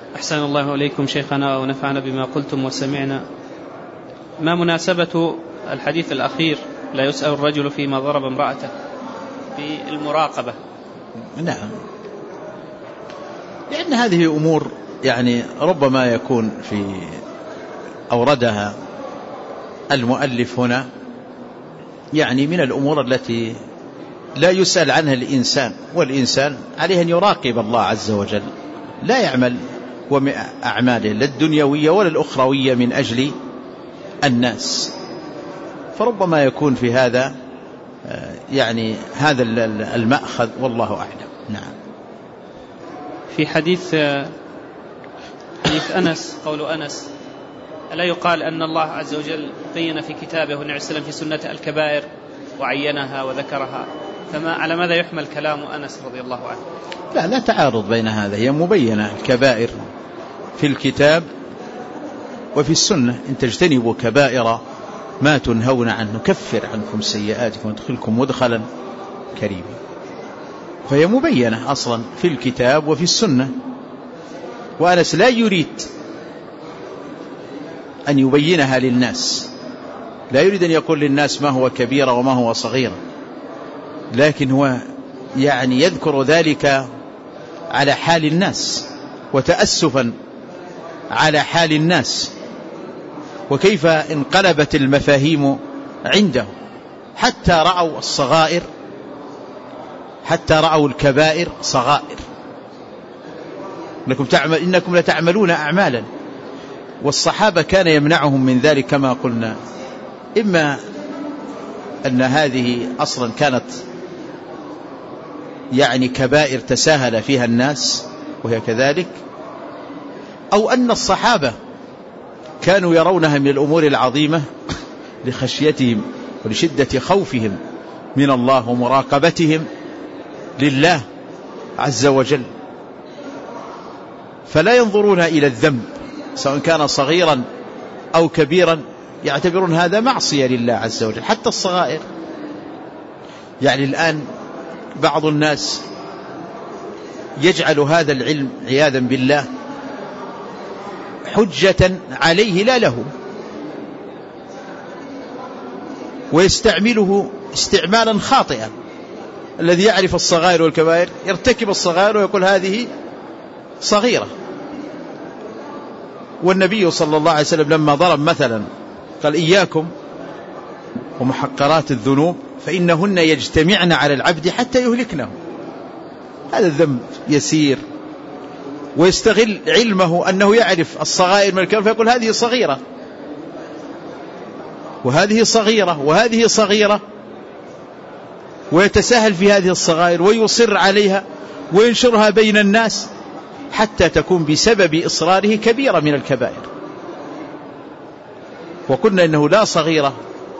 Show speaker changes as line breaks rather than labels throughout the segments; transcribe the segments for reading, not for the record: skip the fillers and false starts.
أحسن الله إليكم شيخنا ونفعنا بما قلتم وسمعنا. ما مناسبة الحديث الأخير لا يسأل الرجل فيما ضرب امرأته في المراقبة؟
نعم، لأن هذه أمور يعني ربما يكون في أوردها المؤلف هنا يعني من الأمور التي لا يسأل عنها الإنسان، والإنسان عليه أن يراقب الله عز وجل، لا يعمل وأعماله لا الدنيوية ولا الأخروية من أجل الناس، فربما يكون في هذا يعني هذا المأخذ والله أعلم. نعم.
في حديث أنس، قول أنس: ألا يقال أن الله عز وجل بين في كتابه والنبي صلى الله عليه وسلم في سنة الكبائر وعينها وذكرها، فما على ماذا يحمل كلام أنس رضي الله عنه؟
لا تعارض بين هذا، هي مبينة الكبائر في الكتاب وفي السنة. إن تجتنبوا كبائر ما تنهون عنه نكفر عنكم سيئاتكم وندخلكم مدخلا كريما، فهي مبينة أصلا في الكتاب وفي السنة. وأنس لا يريد أن يبينها للناس، لا يريد أن يقول للناس ما هو كبيرة وما هو صغيرة، لكن هو يعني يذكر ذلك على حال الناس وتأسفا على حال الناس، وكيف انقلبت المفاهيم عنده حتى رأوا الصغائر، حتى رأوا الكبائر صغائر. إنكم لتعملون أعمالا، والصحابة كان يمنعهم من ذلك كما قلنا، إما أن هذه أصلا كانت يعني كبائر تساهل فيها الناس وهي كذلك، أو أن الصحابة كانوا يرونها من الأمور العظيمة لخشيتهم ولشدة خوفهم من الله ومراقبتهم لله عز وجل، فلا ينظرون إلى الذنب سواء كان صغيرا أو كبيرا، يعتبرون هذا معصية لله عز وجل. حتى الصغائر، يعني الآن بعض الناس يجعل هذا العلم عياذا بالله حجة عليه لا له، ويستعمله استعمالا خاطئا. الذي يعرف الصغائر والكبائر يرتكب الصغائر ويقول هذه صغيرة. والنبي صلى الله عليه وسلم لما ضرب مثلا قال: إياكم ومحقرات الذنوب فإنهن يجتمعن على العبد حتى يهلكنه. هذا الذنب يسير، ويستغل علمه أنه يعرف الصغائر من الكبائر فيقول هذه صغيرة وهذه صغيرة وهذه صغيرة، ويتساهل في هذه الصغائر ويصر عليها وينشرها بين الناس حتى تكون بسبب إصراره كبيرة من الكبائر. وقلنا إنه لا صغيرة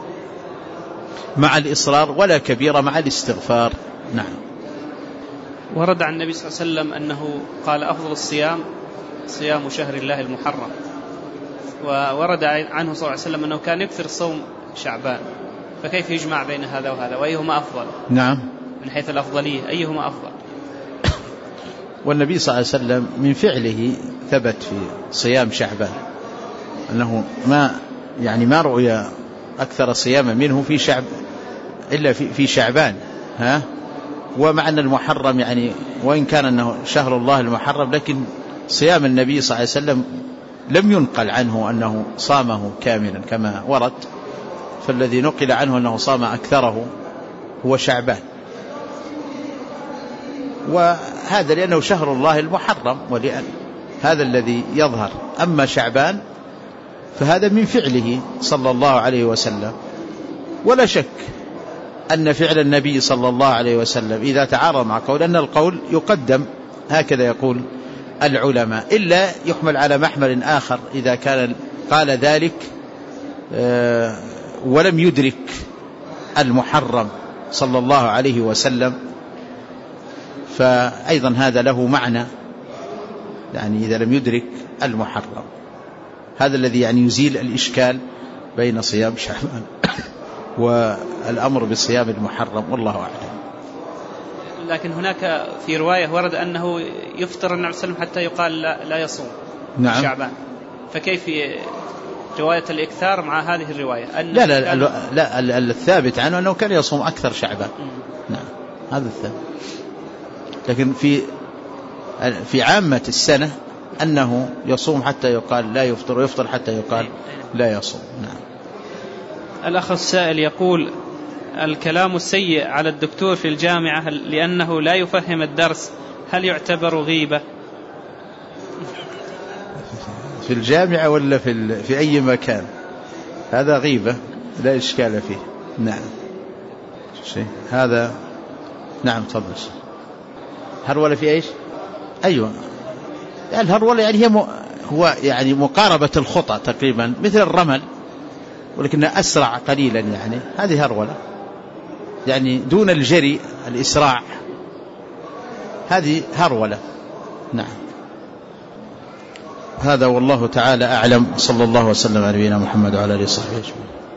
مع الإصرار ولا كبيرة مع الاستغفار. نعم.
ورد عن النبي صلى الله عليه وسلم أنه قال: أفضل الصيام صيام شهر الله المحرم. وورد عنه صلى الله عليه وسلم أنه كان يكثر صوم شعبان، فكيف يجمع بين هذا وهذا؟ وأيهما أفضل؟
نعم،
من حيث الأفضلية أيهما أفضل؟
والنبي صلى الله عليه وسلم من فعله ثبت في صيام شعبان أنه ما رؤي أكثر صياما منه في شعب إلا في شعبان. ومع أن المحرم يعني وإن كان أنه شهر الله المحرم، لكن صيام النبي صلى الله عليه وسلم لم ينقل عنه أنه صامه كاملا كما ورد، فالذي نقل عنه أنه صام أكثره هو شعبان، وهذا لأنه شهر الله المحرم ولأن هذا الذي يظهر. أما شعبان فهذا من فعله صلى الله عليه وسلم، ولا شك أن فعل النبي صلى الله عليه وسلم إذا تعارض مع قول أن القول يقدم، هكذا يقول العلماء، إلا يحمل على محمل آخر إذا كان قال ذلك ولم يدرك المحرم صلى الله عليه وسلم، فأيضا هذا له معنى، يعني إذا لم يدرك المحرم، هذا الذي يعني يزيل الإشكال بين صيام شعبان والأمر بصيام المحرم، والله أعلم.
لكن هناك في رواية ورد أنه يفطر النبي صلى الله عليه وسلم حتى يقال لا يصوم
نعم.
شعبان، فكيف رواية الإكثار مع هذه الرواية؟
لا لا لا, لا الثابت عنه أنه كان يصوم أكثر شعبان. نعم هذا الثابت. لكن في عامة السنة أنه يصوم حتى يقال لا يفطر، ويفطر حتى يقال لا يصوم. نعم.
الأخ السائل يقول: الكلام السيء على الدكتور في الجامعة لأنه لا يفهم الدرس هل يعتبر غيبة؟
في الجامعة ولا في أي مكان؟ هذا غيبة لا إشكال فيه. نعم شيء هذا. نعم تفضل. هرولة في إيش؟ أيوة الهرولة يعني هو يعني مقاربة الخطأ تقريبا مثل الرمل، ولكنها أسرع قليلا، يعني هذه هرولة يعني دون الجري الإسراع، هذه هرولة. نعم هذا والله تعالى أعلم. صلى الله وسلم على نبينا محمد وعلى آله وصحبه أجمعين.